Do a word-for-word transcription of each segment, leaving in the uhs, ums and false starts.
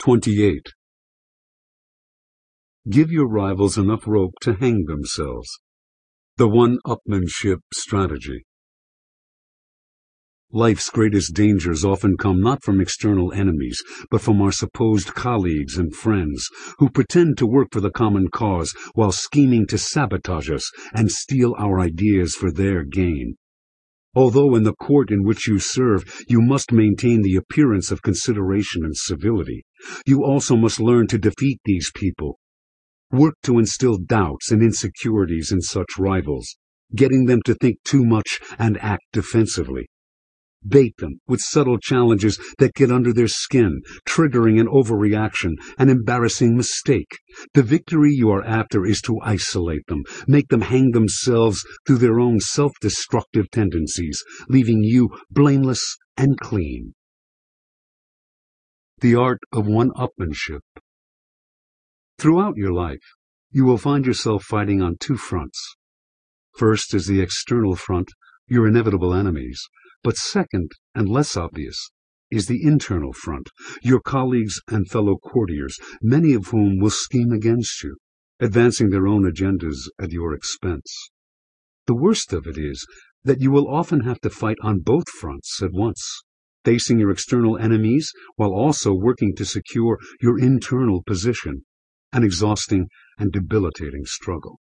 twenty-eight. Give your rivals enough rope to hang themselves. The one-upmanship strategy. Life's greatest dangers often come not from external enemies, but from our supposed colleagues and friends, who pretend to work for the common cause while scheming to sabotage us and steal our ideas for their gain. Although in the court in which you serve you must maintain the appearance of consideration and civility, you also must learn to defeat these people. Work to instill doubts and insecurities in such rivals, getting them to think too much and act defensively. Bait them with subtle challenges that get under their skin, triggering an overreaction, an embarrassing mistake. The victory you are after is to isolate them, make them hang themselves through their own self-destructive tendencies, leaving you blameless and clean. The art of one-upmanship. Throughout your life, you will find yourself fighting on two fronts. First is the external front, your inevitable enemies. But second, and less obvious, is the internal front, your colleagues and fellow courtiers, many of whom will scheme against you, advancing their own agendas at your expense. The worst of it is that you will often have to fight on both fronts at once, facing your external enemies while also working to secure your internal position, an exhausting and debilitating struggle.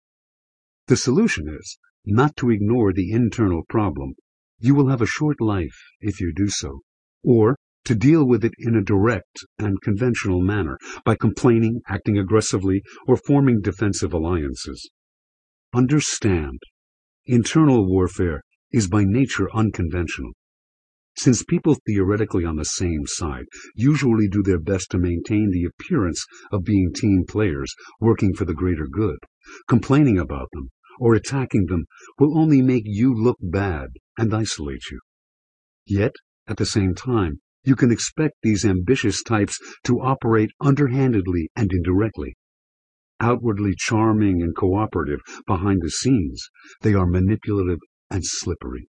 The solution is not to ignore the internal problem. You will have a short life if you do so, or to deal with it in a direct and conventional manner by complaining, acting aggressively, or forming defensive alliances. Understand, internal warfare is by nature unconventional. Since people theoretically on the same side usually do their best to maintain the appearance of being team players working for the greater good, complaining about them or attacking them will only make you look bad and isolate you. Yet, at the same time, you can expect these ambitious types to operate underhandedly and indirectly. Outwardly charming and cooperative behind the scenes, they are manipulative and slippery.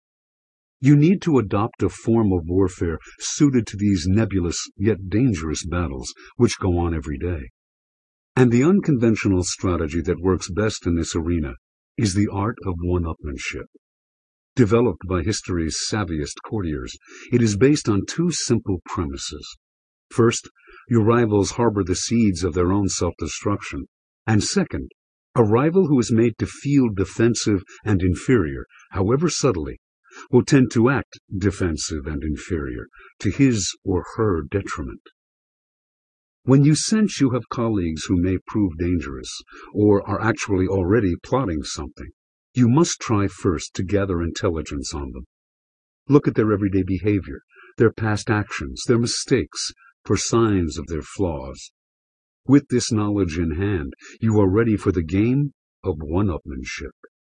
You need to adopt a form of warfare suited to these nebulous yet dangerous battles which go on every day. And the unconventional strategy that works best in this arena is the art of one-upmanship. Developed by history's savviest courtiers, it is based on two simple premises. First, your rivals harbor the seeds of their own self-destruction. And second, a rival who is made to feel defensive and inferior, however subtly, will tend to act defensive and inferior to his or her detriment. When you sense you have colleagues who may prove dangerous, or are actually already plotting something, you must try first to gather intelligence on them. Look at their everyday behavior, their past actions, their mistakes, for signs of their flaws. With this knowledge in hand, you are ready for the game of one-upmanship.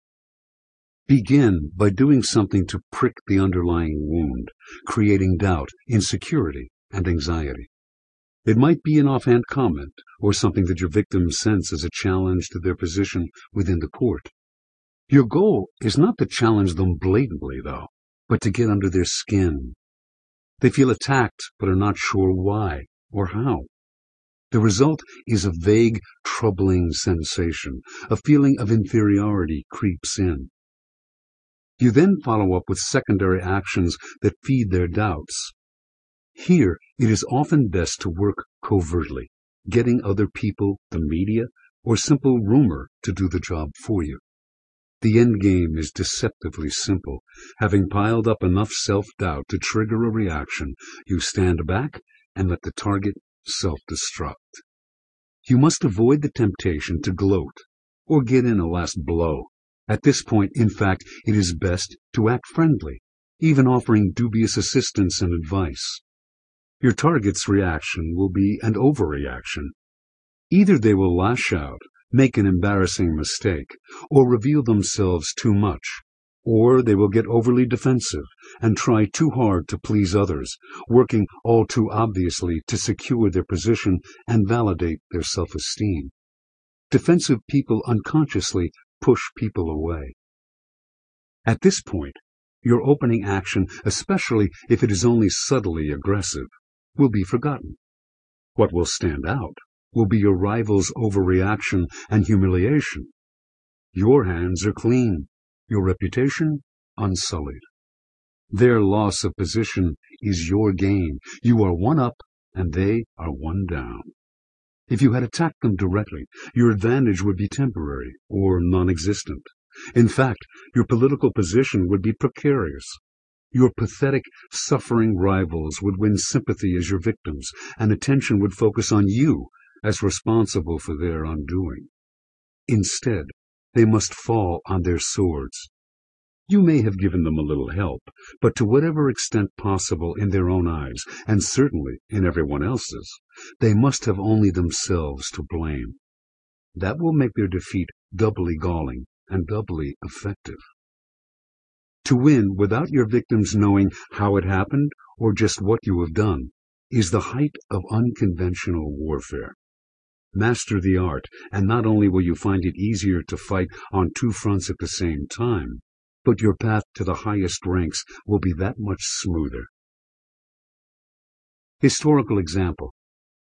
Begin by doing something to prick the underlying wound, creating doubt, insecurity, and anxiety. It might be an offhand comment, or something that your victims sense as a challenge to their position within the court. Your goal is not to challenge them blatantly, though, but to get under their skin. They feel attacked, but are not sure why or how. The result is a vague, troubling sensation. A feeling of inferiority creeps in. You then follow up with secondary actions that feed their doubts. Here, it is often best to work covertly, getting other people, the media, or simple rumor to do the job for you. The end game is deceptively simple. Having piled up enough self-doubt to trigger a reaction, you stand back and let the target self-destruct. You must avoid the temptation to gloat or get in a last blow. At this point, in fact, it is best to act friendly, even offering dubious assistance and advice. Your target's reaction will be an overreaction. Either they will lash out, make an embarrassing mistake, or reveal themselves too much, or they will get overly defensive and try too hard to please others, working all too obviously to secure their position and validate their self-esteem. Defensive people unconsciously push people away. At this point, your opening action, especially if it is only subtly aggressive, will be forgotten. What will stand out will be your rival's overreaction and humiliation. Your hands are clean, your reputation unsullied. Their loss of position is your gain. You are one up, and they are one down. If you had attacked them directly, your advantage would be temporary or non-existent. In fact, your political position would be precarious. Your pathetic, suffering rivals would win sympathy as your victims, and attention would focus on you as responsible for their undoing. Instead, they must fall on their swords. You may have given them a little help, but to whatever extent possible in their own eyes, and certainly in everyone else's, they must have only themselves to blame. That will make their defeat doubly galling and doubly effective. To win without your victims knowing how it happened or just what you have done is the height of unconventional warfare. Master the art, and not only will you find it easier to fight on two fronts at the same time, but your path to the highest ranks will be that much smoother. Historical example.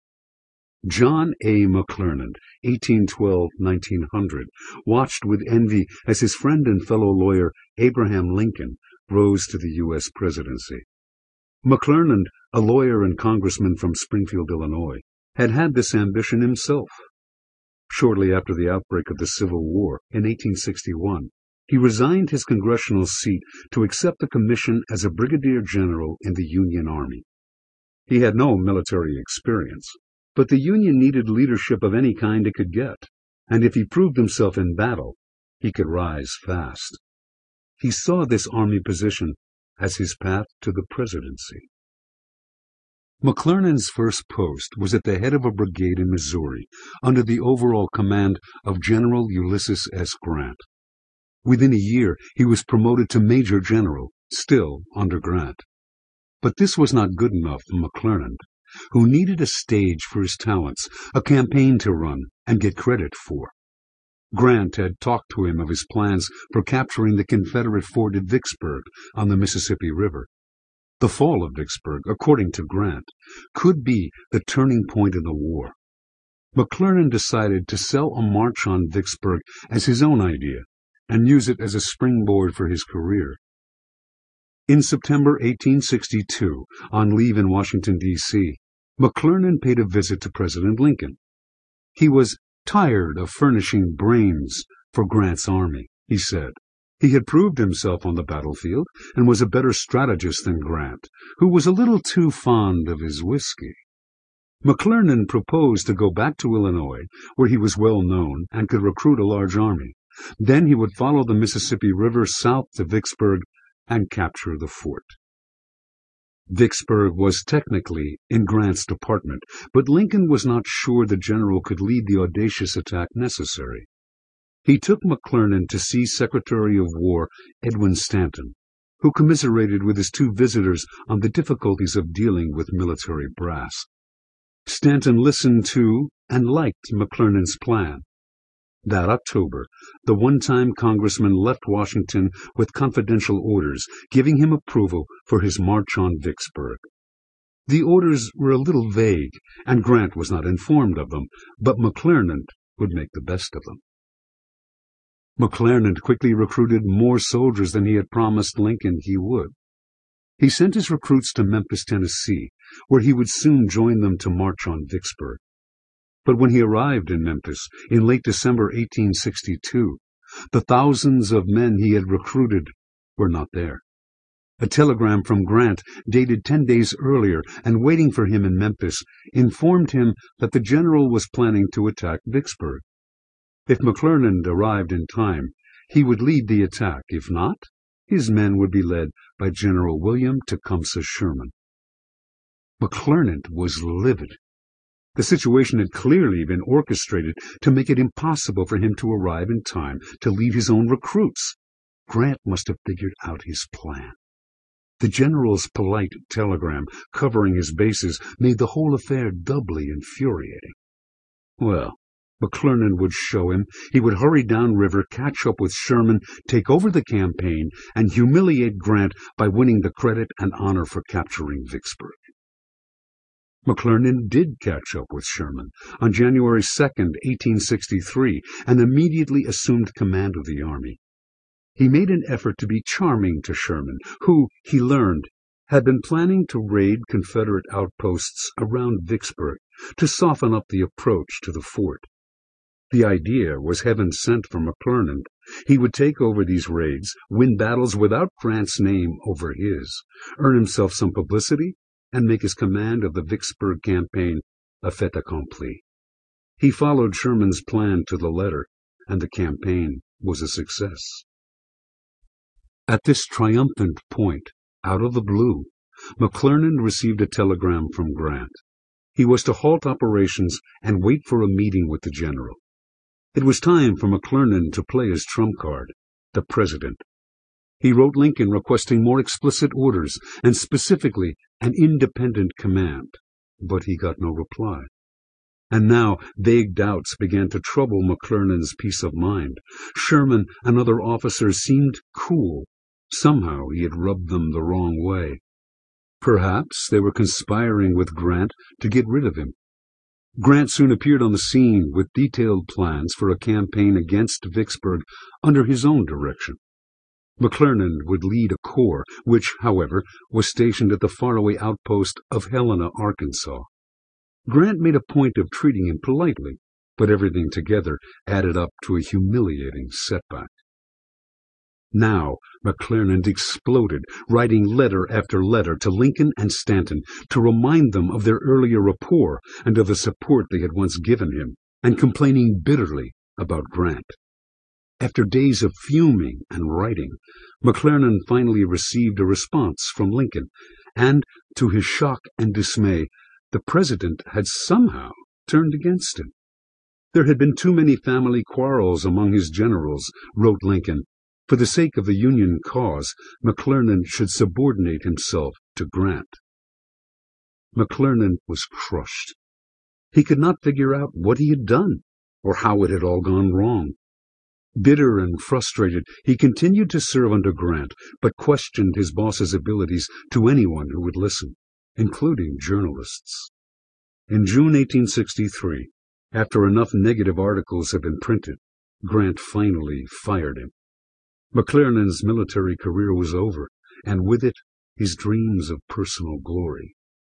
John A. McClernand, eighteen twelve to nineteen hundred, watched with envy as his friend and fellow lawyer Abraham Lincoln rose to the U S presidency. McClernand, a lawyer and congressman from Springfield, Illinois, had had this ambition himself. Shortly after the outbreak of the Civil War in eighteen sixty-one, he resigned his congressional seat to accept a commission as a brigadier general in the Union Army. He had no military experience, but the Union needed leadership of any kind it could get, and if he proved himself in battle, he could rise fast. He saw this Army position as his path to the presidency. McClernand's first post was at the head of a brigade in Missouri, under the overall command of General Ulysses S. Grant. Within a year, he was promoted to Major General, still under Grant. But this was not good enough for McClernand, who needed a stage for his talents, a campaign to run and get credit for. Grant had talked to him of his plans for capturing the Confederate fort at Vicksburg on the Mississippi River. The fall of Vicksburg, according to Grant, could be the turning point in the war. McClernand decided to sell a march on Vicksburg as his own idea and use it as a springboard for his career. In September eighteen sixty-two, on leave in Washington, D C, McClernand paid a visit to President Lincoln. He was tired of furnishing brains for Grant's army, he said. He had proved himself on the battlefield and was a better strategist than Grant, who was a little too fond of his whiskey. McClernand proposed to go back to Illinois, where he was well known and could recruit a large army. Then he would follow the Mississippi River south to Vicksburg and capture the fort. Vicksburg was technically in Grant's department, but Lincoln was not sure the general could lead the audacious attack necessary. He took McClernand to see Secretary of War Edwin Stanton, who commiserated with his two visitors on the difficulties of dealing with military brass. Stanton listened to and liked McClernand's plan. That October, the one-time congressman left Washington with confidential orders giving him approval for his march on Vicksburg. The orders were a little vague, and Grant was not informed of them, but McClernand would make the best of them. McClernand quickly recruited more soldiers than he had promised Lincoln he would. He sent his recruits to Memphis, Tennessee, where he would soon join them to march on Vicksburg. But when he arrived in Memphis in late December eighteen sixty-two, the thousands of men he had recruited were not there. A telegram from Grant, dated ten days earlier and waiting for him in Memphis, informed him that the general was planning to attack Vicksburg. If McClernand arrived in time, he would lead the attack. If not, his men would be led by General William Tecumseh Sherman. McClernand was livid. The situation had clearly been orchestrated to make it impossible for him to arrive in time to lead his own recruits. Grant must have figured out his plan. The general's polite telegram covering his bases made the whole affair doubly infuriating. Well, McClernand would show him. He would hurry downriver, catch up with Sherman, take over the campaign, and humiliate Grant by winning the credit and honor for capturing Vicksburg. McClernand did catch up with Sherman on January second, eighteen sixty-three, and immediately assumed command of the army. He made an effort to be charming to Sherman, who, he learned, had been planning to raid Confederate outposts around Vicksburg to soften up the approach to the fort. The idea was heaven sent for McClernand. He would take over these raids, win battles without Grant's name over his, earn himself some publicity, and make his command of the Vicksburg campaign a fait accompli. He followed Sherman's plan to the letter, and the campaign was a success. At this triumphant point, out of the blue, McClernand received a telegram from Grant. He was to halt operations and wait for a meeting with the general. It was time for McClernand to play his trump card, the president. He wrote Lincoln requesting more explicit orders and specifically an independent command, but he got no reply. And now vague doubts began to trouble McClernand's peace of mind. Sherman and other officers seemed cool. Somehow he had rubbed them the wrong way. Perhaps they were conspiring with Grant to get rid of him. Grant soon appeared on the scene with detailed plans for a campaign against Vicksburg under his own direction. McClernand would lead a corps, which, however, was stationed at the faraway outpost of Helena, Arkansas. Grant made a point of treating him politely, but everything together added up to a humiliating setback. Now McClernand exploded, writing letter after letter to Lincoln and Stanton to remind them of their earlier rapport and of the support they had once given him, and complaining bitterly about Grant. After days of fuming and writing, McClernand finally received a response from Lincoln, and, to his shock and dismay, the president had somehow turned against him. There had been too many family quarrels among his generals, wrote Lincoln. For the sake of the Union cause, McClernand should subordinate himself to Grant. McClernand was crushed. He could not figure out what he had done, or how it had all gone wrong. Bitter and frustrated, he continued to serve under Grant, but questioned his boss's abilities to anyone who would listen, including journalists. In June eighteen sixty-three, after enough negative articles had been printed, Grant finally fired him. McClernand's military career was over, and with it, his dreams of personal glory.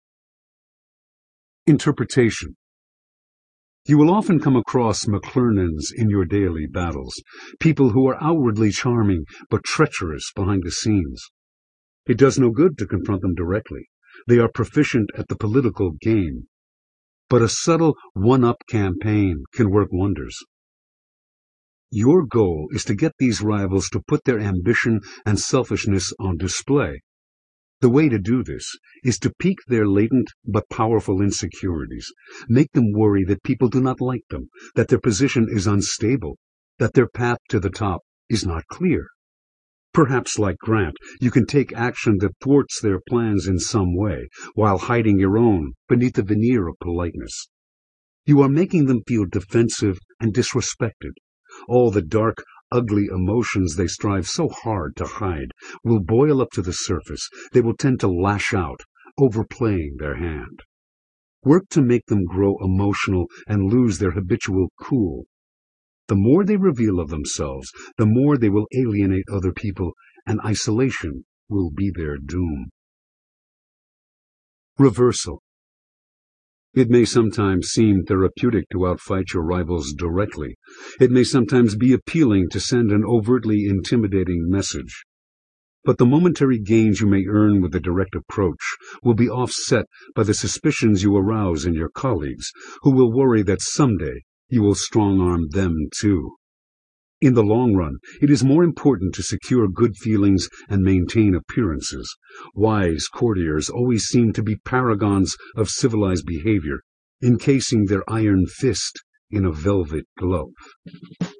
Interpretation. You will often come across McClernands in your daily battles, people who are outwardly charming but treacherous behind the scenes. It does no good to confront them directly. They are proficient at the political game. But a subtle one-up campaign can work wonders. Your goal is to get these rivals to put their ambition and selfishness on display. The way to do this is to pique their latent but powerful insecurities, make them worry that people do not like them, that their position is unstable, that their path to the top is not clear. Perhaps, like Grant, you can take action that thwarts their plans in some way, while hiding your own beneath the veneer of politeness. You are making them feel defensive and disrespected. All the dark, ugly emotions they strive so hard to hide will boil up to the surface. They will tend to lash out, overplaying their hand. Work to make them grow emotional and lose their habitual cool. The more they reveal of themselves, the more they will alienate other people, and isolation will be their doom. Reversal. It may sometimes seem therapeutic to outfight your rivals directly. It may sometimes be appealing to send an overtly intimidating message. But the momentary gains you may earn with a direct approach will be offset by the suspicions you arouse in your colleagues, who will worry that someday you will strong-arm them too. In the long run, it is more important to secure good feelings and maintain appearances. Wise courtiers always seem to be paragons of civilized behavior, encasing their iron fist in a velvet glove.